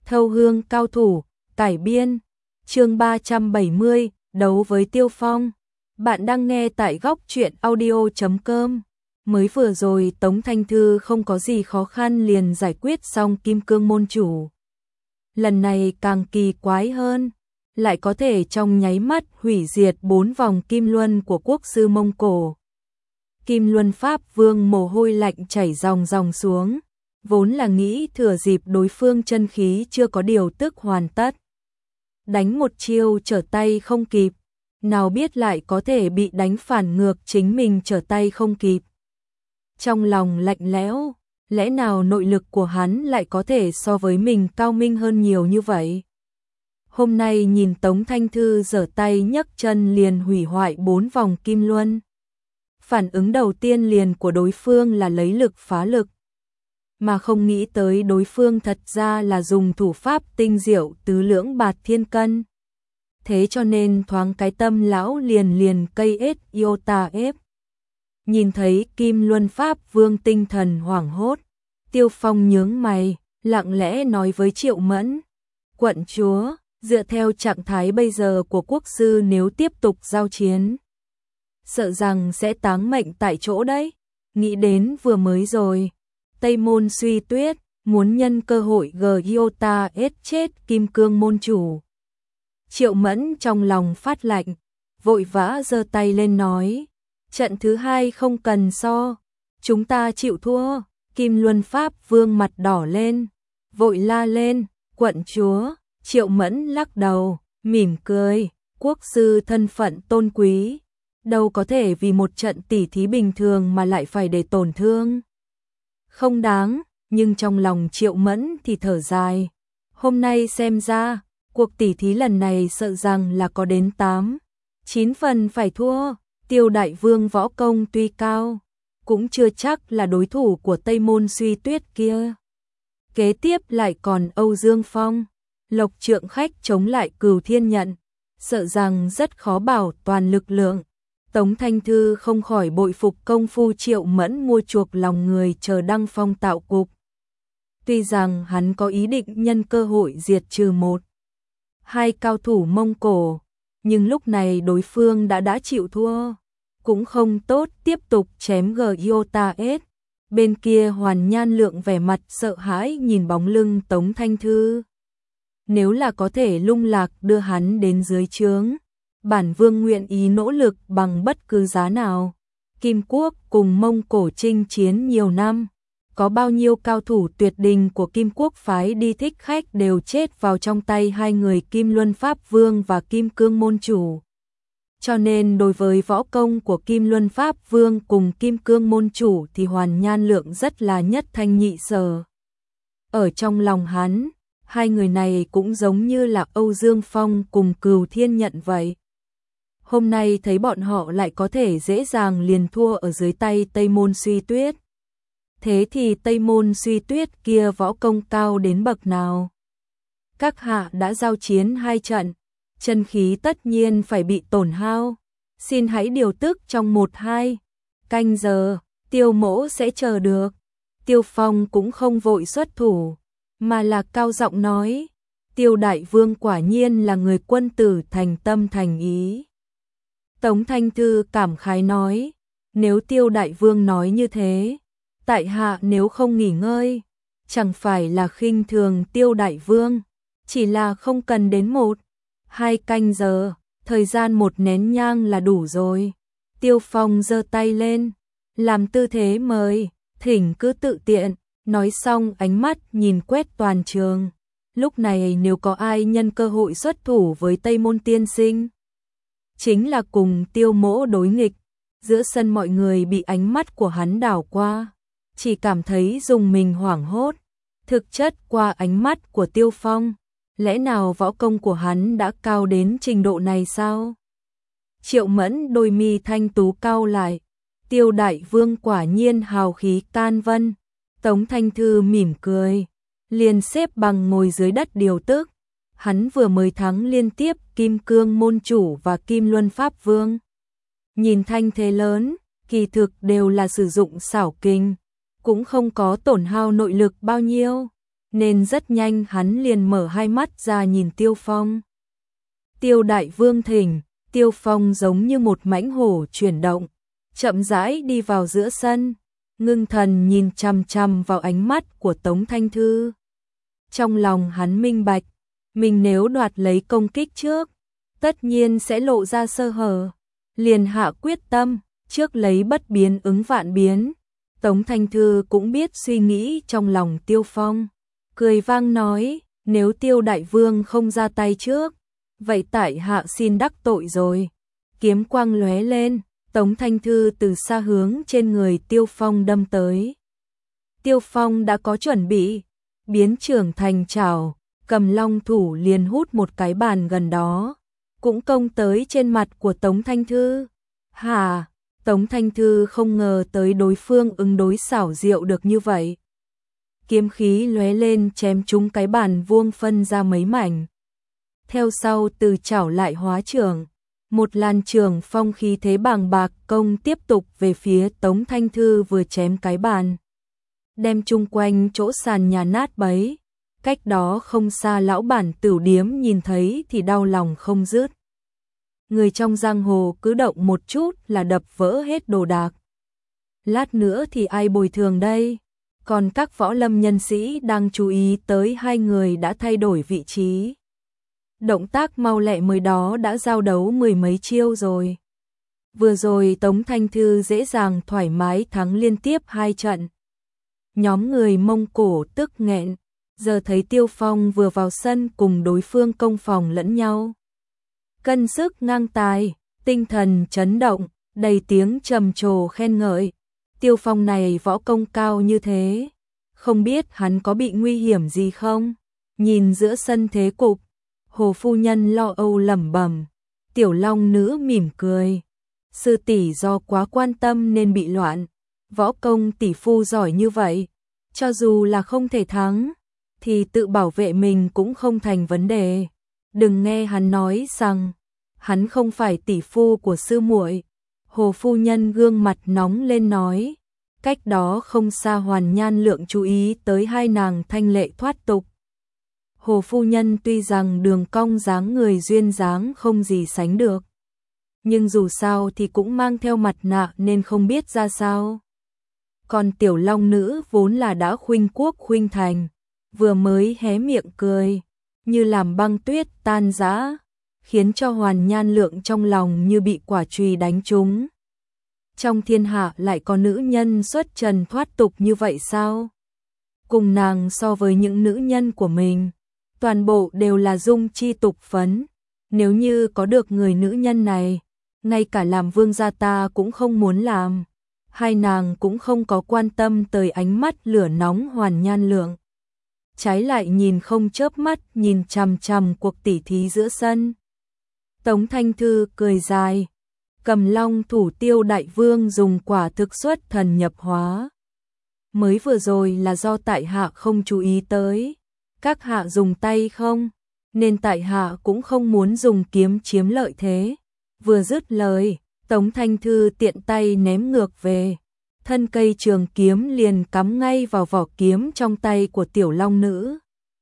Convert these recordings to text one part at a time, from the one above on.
Thâu hương cao thủ, cải biên. Chương 370, đấu với Tiêu Phong. Bạn đang nghe tại góc truyện audio.com. Mới vừa rồi Tống Thanh Thư không có gì khó khăn liền giải quyết xong Kim Cương môn chủ. Lần này càng kỳ quái hơn, lại có thể trong nháy mắt hủy diệt 4 vòng kim luân của quốc sư Mông Cổ. Kim Luân Pháp Vương mồ hôi lạnh chảy ròng ròng xuống, vốn là nghĩ thừa dịp đối phương chân khí chưa có điều tức hoàn tất, đánh một chiêu trở tay không kịp, nào biết lại có thể bị đánh phản ngược chính mình trở tay không kịp. Trong lòng lạnh lẽo, lẽ nào nội lực của hắn lại có thể so với mình cao minh hơn nhiều như vậy? Hôm nay nhìn Tống Thanh Thư giở tay nhấc chân liền hủy hoại 4 vòng kim luân. Phản ứng đầu tiên liền của đối phương là lấy lực phá lực, mà không nghĩ tới đối phương thật ra là dùng thủ pháp tinh diệu tứ lưỡng bạt thiên cân. Thế cho nên thoáng cái tâm lão liền cây ết iota ép. Nhìn thấy Kim Luân Pháp Vương tinh thần hoảng hốt, Tiêu Phong nhướng mày, lặng lẽ nói với Triệu Mẫn: "Quận chúa, dựa theo trạng thái bây giờ của quốc sư nếu tiếp tục giao chiến, sợ rằng sẽ táng mệnh tại chỗ đấy." Nghĩ đến vừa mới rồi, Tây Môn Suy Tuyết muốn nhân cơ hội Giota ết chết Kim Cương môn chủ. Triệu Mẫn trong lòng phát lạnh, vội vã giơ tay lên nói: "Trận thứ hai không cần so, chúng ta chịu thua." Kim Luân Pháp Vương mặt đỏ lên, vội la lên: "Quận chúa!" Triệu Mẫn lắc đầu, mỉm cười: "Quốc sư thân phận tôn quý, đâu có thể vì một trận tỉ thí bình thường mà lại phải để tổn thương. Không đáng." Nhưng trong lòng Triệu Mẫn thì thở dài, hôm nay xem ra, cuộc tỉ thí lần này sợ rằng là có đến 8-9 phần phải thua. Tiêu đại vương võ công tuy cao, cũng chưa chắc là đối thủ của Tây Môn Suy Tuyết kia. Kế tiếp lại còn Âu Dương Phong, Lộc Trượng Khách chống lại Cửu Thiên Nhận, sợ rằng rất khó bảo toàn lực lượng. Tống Thanh Thư không khỏi bội phục công phu Triệu Mẫn mua chuộc lòng người chờ đăng phong tạo cục. Tuy rằng hắn có ý định nhân cơ hội diệt trừ 1-2 cao thủ Mông Cổ, nhưng lúc này đối phương đã chịu thua, cũng không tốt tiếp tục chém Giota S. Bên kia Hoàn Nhan Lượng vẻ mặt sợ hãi nhìn bóng lưng Tống Thanh Thư. Nếu là có thể lung lạc đưa hắn đến dưới trướng, bản vương nguyện ý nỗ lực bằng bất cứ giá nào. Kim Quốc cùng Mông Cổ chinh chiến nhiều năm, có bao nhiêu cao thủ tuyệt đỉnh của Kim Quốc phái đi thích khách đều chết vào trong tay hai người Kim Luân Pháp Vương và Kim Cương môn chủ. Cho nên đối với võ công của Kim Luân Pháp Vương cùng Kim Cương môn chủ thì Hoàn Nhan Lượng rất là nhất thanh nhị sở. Ở trong lòng hắn, hai người này cũng giống như là Âu Dương Phong cùng Cửu Thiên Nhận vậy. Hôm nay thấy bọn họ lại có thể dễ dàng liền thua ở dưới tay Tây Môn Suy Tuyết. Thế thì Tây Môn Suy Tuyết kia võ công cao đến bậc nào? Các hạ đã giao chiến 2 trận, chân khí tất nhiên phải bị tổn hao. Xin hãy điều tức trong 1-2 canh giờ, Tiêu mỗ sẽ chờ được. Tiêu Phong cũng không vội xuất thủ, mà là cao giọng nói: "Tiêu đại vương quả nhiên là người quân tử thành tâm thành ý." Tống Thanh Thư cảm khái nói: "Nếu Tiêu đại vương nói như thế, tại hạ nếu không nghỉ ngơi, chẳng phải là khinh thường Tiêu đại vương, chỉ là không cần đến 1-2 canh giờ, thời gian 1 nén nhang là đủ rồi." Tiêu Phong giơ tay lên, làm tư thế mời: "Thỉnh cứ tự tiện." Nói xong ánh mắt nhìn quét toàn trường. Lúc này nếu có ai nhân cơ hội xuất thủ với Tây Môn tiên sinh, chính là cùng Tiêu mỗ đối nghịch. Giữa sân mọi người bị ánh mắt của hắn đảo qua, chỉ cảm thấy dùng mình hoảng hốt. Thực chất qua ánh mắt của Tiêu Phong, lẽ nào võ công của hắn đã cao đến trình độ này sao? Triệu Mẫn đôi mi thanh tú cau lại, Tiêu đại vương quả nhiên hào khí can vân. Tống Thanh Thư mỉm cười, liền xếp bằng ngồi dưới đất điều tức. Hắn vừa mới thắng liên tiếp Kim Cương môn chủ và Kim Luân Pháp Vương. Nhìn thanh thế lớn, kỳ thực đều là sử dụng xảo kình, cũng không có tổn hao nội lực bao nhiêu. nên rất nhanh hắn liền mở hai mắt ra nhìn Tiêu Phong. Tiêu đại vương thỉnh. Tiêu Phong giống như một mãnh hổ chuyển động, chậm rãi đi vào giữa sân, ngưng thần nhìn chằm chằm vào ánh mắt của Tống Thanh Thư. Trong lòng hắn minh bạch, mình nếu đoạt lấy công kích trước, tất nhiên sẽ lộ ra sơ hở, liền hạ quyết tâm, trước lấy bất biến ứng vạn biến. Tống Thanh Thư cũng biết suy nghĩ trong lòng Tiêu Phong, cười vang nói, nếu Tiêu đại vương không ra tay trước, vậy tại hạ xin đắc tội rồi. Kiếm quang lóe lên, Tống Thanh Thư từ xa hướng trên người Tiêu Phong đâm tới. Tiêu Phong đã có chuẩn bị, biến trưởng thành chảo, cầm long thủ liền hút một cái bàn gần đó, cũng công tới trên mặt của Tống Thanh Thư. Hà, Tống Thanh Thư không ngờ tới đối phương ứng đối xảo diệu được như vậy. Kiếm khí lóe lên chém trúng cái bàn vuông phân ra mấy mảnh. Theo sau từ chảo lại hóa trưởng, một làn trường phong khí thế bàng bạc công tiếp tục về phía Tống Thanh Thư vừa chém cái bàn, đem chung quanh chỗ sàn nhà nát bấy. Cách đó không xa lão bản tửu điếm nhìn thấy thì đau lòng không dứt. Người trong giang hồ cứ động một chút là đập vỡ hết đồ đạc. Lát nữa thì ai bồi thường đây? Còn các võ lâm nhân sĩ đang chú ý tới hai người đã thay đổi vị trí. Động tác mau lẹ mới đó đã giao đấu mười mấy chiêu rồi. Vừa rồi Tống Thanh Thư dễ dàng thoải mái thắng liên tiếp 2 trận. Nhóm người Mông Cổ tức nghẹn, giờ thấy Tiêu Phong vừa vào sân cùng đối phương công phòng lẫn nhau. Cân sức ngang tài, tinh thần chấn động, đầy tiếng trầm trồ khen ngợi. Tiêu Phong này võ công cao như thế, không biết hắn có bị nguy hiểm gì không? Nhìn giữa sân thế cục, Hồ phu nhân lo âu lẩm bẩm, Tiểu Long nữ mỉm cười. Sư tỷ do quá quan tâm nên bị loạn, võ công tỷ phu giỏi như vậy, cho dù là không thể thắng, thì tự bảo vệ mình cũng không thành vấn đề. Đừng nghe hắn nói rằng, hắn không phải tỷ phu của sư muội. Hồ phu nhân gương mặt nóng lên nói, cách đó không xa Hoàn Nhan Lượng chú ý tới hai nàng thanh lệ thoát tục. Hồ phu nhân tuy rằng đường cong dáng người duyên dáng không gì sánh được, nhưng dù sao thì cũng mang theo mặt nạ nên không biết ra sao. Còn Tiểu Long nữ vốn là đã khuynh quốc khuynh thành, vừa mới hé miệng cười, như làm băng tuyết tan rã, khiến cho Hoàn Nhan Lượng trong lòng như bị quả chùy đánh trúng. Trong thiên hạ lại có nữ nhân xuất trần thoát tục như vậy sao? Cùng nàng so với những nữ nhân của mình, toàn bộ đều là dung chi tục phấn. Nếu như có được người nữ nhân này, ngay cả làm vương gia ta cũng không muốn làm. Hai nàng cũng không có quan tâm tới ánh mắt lửa nóng Hoàn Nhan Lượng, trái lại nhìn không chớp mắt nhìn chằm chằm cuộc tỉ thí giữa sân. Tống Thanh Thư cười dài, cầm long thủ Tiêu đại vương dùng quả thực xuất thần nhập hóa. Mới vừa rồi là do tại hạ không chú ý tới, các hạ dùng tay không, nên tại hạ cũng không muốn dùng kiếm chiếm lợi thế. Vừa dứt lời, Tống Thanh Thư tiện tay ném ngược về, thân cây trường kiếm liền cắm ngay vào vỏ kiếm trong tay của Tiểu Long nữ.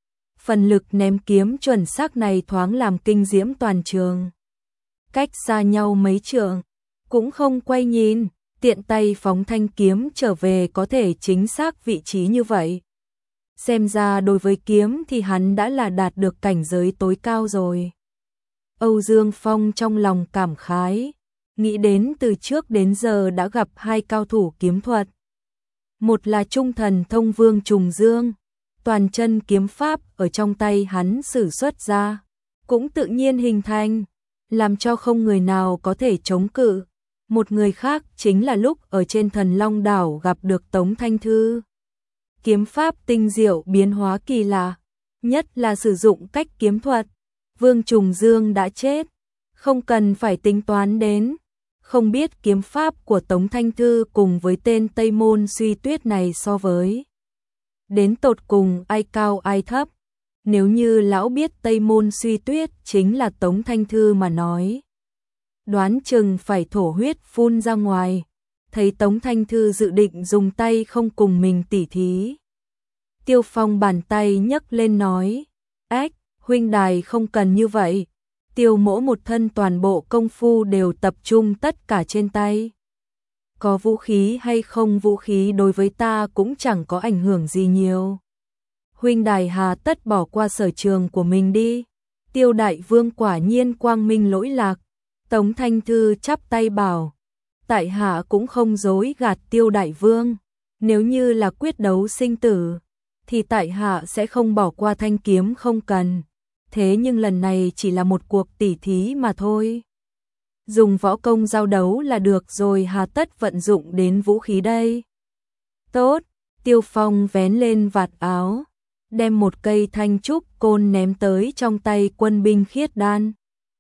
Phần lực ném kiếm chuẩn xác này thoáng làm kinh diễm toàn trường. Cách xa nhau mấy trượng, cũng không quay nhìn, tiện tay phóng thanh kiếm trở về có thể chính xác vị trí như vậy. Xem ra đối với kiếm thì hắn đã là đạt được cảnh giới tối cao rồi. Âu Dương Phong trong lòng cảm khái, nghĩ đến từ trước đến giờ đã gặp hai cao thủ kiếm thuật. Một là trung thần thông vương Trùng Dương, toàn chân kiếm pháp ở trong tay hắn sử xuất ra, cũng tự nhiên hình thành, làm cho không người nào có thể chống cự. Một người khác chính là lúc ở trên Thần Long đảo gặp được Tống Thanh Thư. Kiếm pháp tinh diệu biến hóa kỳ lạ, nhất là sử dụng cách kiếm thuật. Vương Trùng Dương đã chết, không cần phải tính toán đến. Không biết kiếm pháp của Tống Thanh Thư cùng với tên Tây Môn Suy Tuyết này so với đến tột cùng ai cao ai thấp. Nếu như lão biết Tây Môn Suy Tuyết chính là Tống Thanh Thư mà nói, đoán chừng phải thổ huyết phun ra ngoài. Thấy Tống Thanh Thư dự định dùng tay không cùng mình tỉ thí, Tiêu Phong bàn tay nhấc lên nói, ách, huynh đài không cần như vậy. Tiêu Mỗ một thân toàn bộ công phu đều tập trung tất cả trên tay. Có vũ khí hay không vũ khí đối với ta cũng chẳng có ảnh hưởng gì nhiều. Huynh đài hà tất bỏ qua sở trường của mình đi. Tiêu đại vương quả nhiên quang minh lỗi lạc. Tống Thanh Thư chắp tay bảo, tại hạ cũng không dối gạt Tiêu đại vương. Nếu như là quyết đấu sinh tử, thì tại hạ sẽ không bỏ qua thanh kiếm không cần. Thế nhưng lần này chỉ là một cuộc tỉ thí mà thôi. Dùng võ công giao đấu là được rồi, hà tất vận dụng đến vũ khí đây. Tốt, Tiêu Phong vén lên vạt áo, đem một cây thanh trúc côn ném tới trong tay quân binh khiết đan.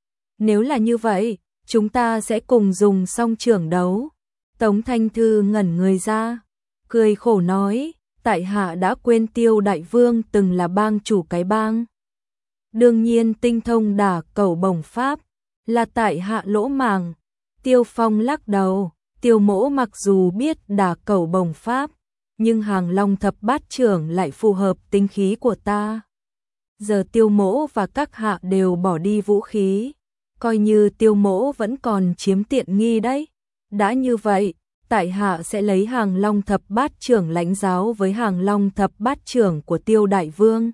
Nếu là như vậy, chúng ta sẽ cùng dùng song trưởng đấu. Tống Thanh Thư ngẩn người ra, cười khổ nói, tại hạ đã quên Tiêu đại vương từng là bang chủ cái bang. Đương nhiên tinh thông đả cẩu bổng pháp, là tại hạ lỗ màng. Tiêu Phong lắc đầu, Tiêu Mỗ mặc dù biết đả cẩu bổng pháp, nhưng Hàng Long thập bát trưởng lại phù hợp tính khí của ta. Giờ Tiêu Mỗ và các hạ đều bỏ đi vũ khí, coi như Tiêu Mỗ vẫn còn chiếm tiện nghi đấy. Đã như vậy, tại hạ sẽ lấy Hàng Long thập bát trưởng lãnh giáo với Hàng Long thập bát trưởng của Tiêu đại vương.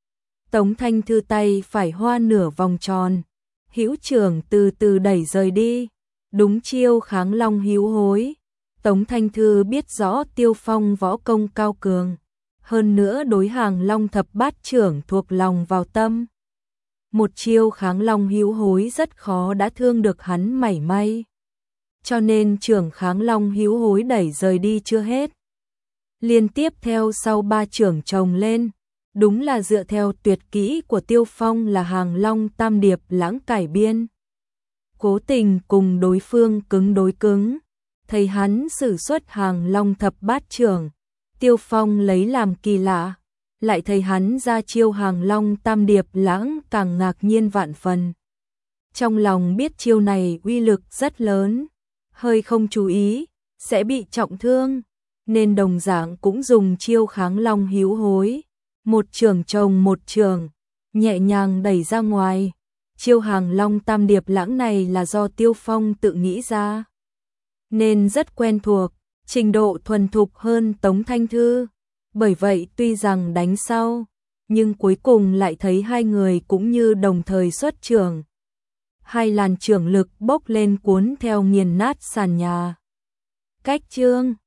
Tống Thanh Thư tay phải hoa nửa vòng tròn, hữu trưởng từ từ đẩy rời đi, đúng chiêu kháng long hữu hối. Tống Thanh Thư biết rõ Tiêu Phong võ công cao cường, hơn nữa đối Hàng Long thập bát trưởng thuộc lòng vào tâm. Một chiêu kháng long hữu hối rất khó đã thương được hắn mảy may. Cho nên trưởng kháng long hữu hối đẩy rời đi chưa hết. Liên tiếp theo sau ba trưởng chồng lên, đúng là dựa theo tuyệt kỹ của Tiêu Phong là Hàng Long tam điệp lãng cải biên. Cố tình cùng đối phương cứng đối cứng, thấy hắn sử xuất Hàng Long thập bát trưởng, Tiêu Phong lấy làm kỳ lạ, lại thấy hắn ra chiêu Hàng Long tam điệp lãng càng ngạc nhiên vạn phần. Trong lòng biết chiêu này uy lực rất lớn, hơi không chú ý, sẽ bị trọng thương, nên đồng dạng cũng dùng chiêu kháng long hữu hối. Một trường chồng một trường, nhẹ nhàng đẩy ra ngoài. Chiêu Hàng Long tam điệp lãng này là do Tiêu Phong tự nghĩ ra, nên rất quen thuộc, trình độ thuần thục hơn Tống Thanh Thư. Bởi vậy tuy rằng đánh sau, nhưng cuối cùng lại thấy hai người cũng như đồng thời xuất trưởng. Hai làn trưởng lực bốc lên cuốn theo nghiền nát sàn nhà. Cách chương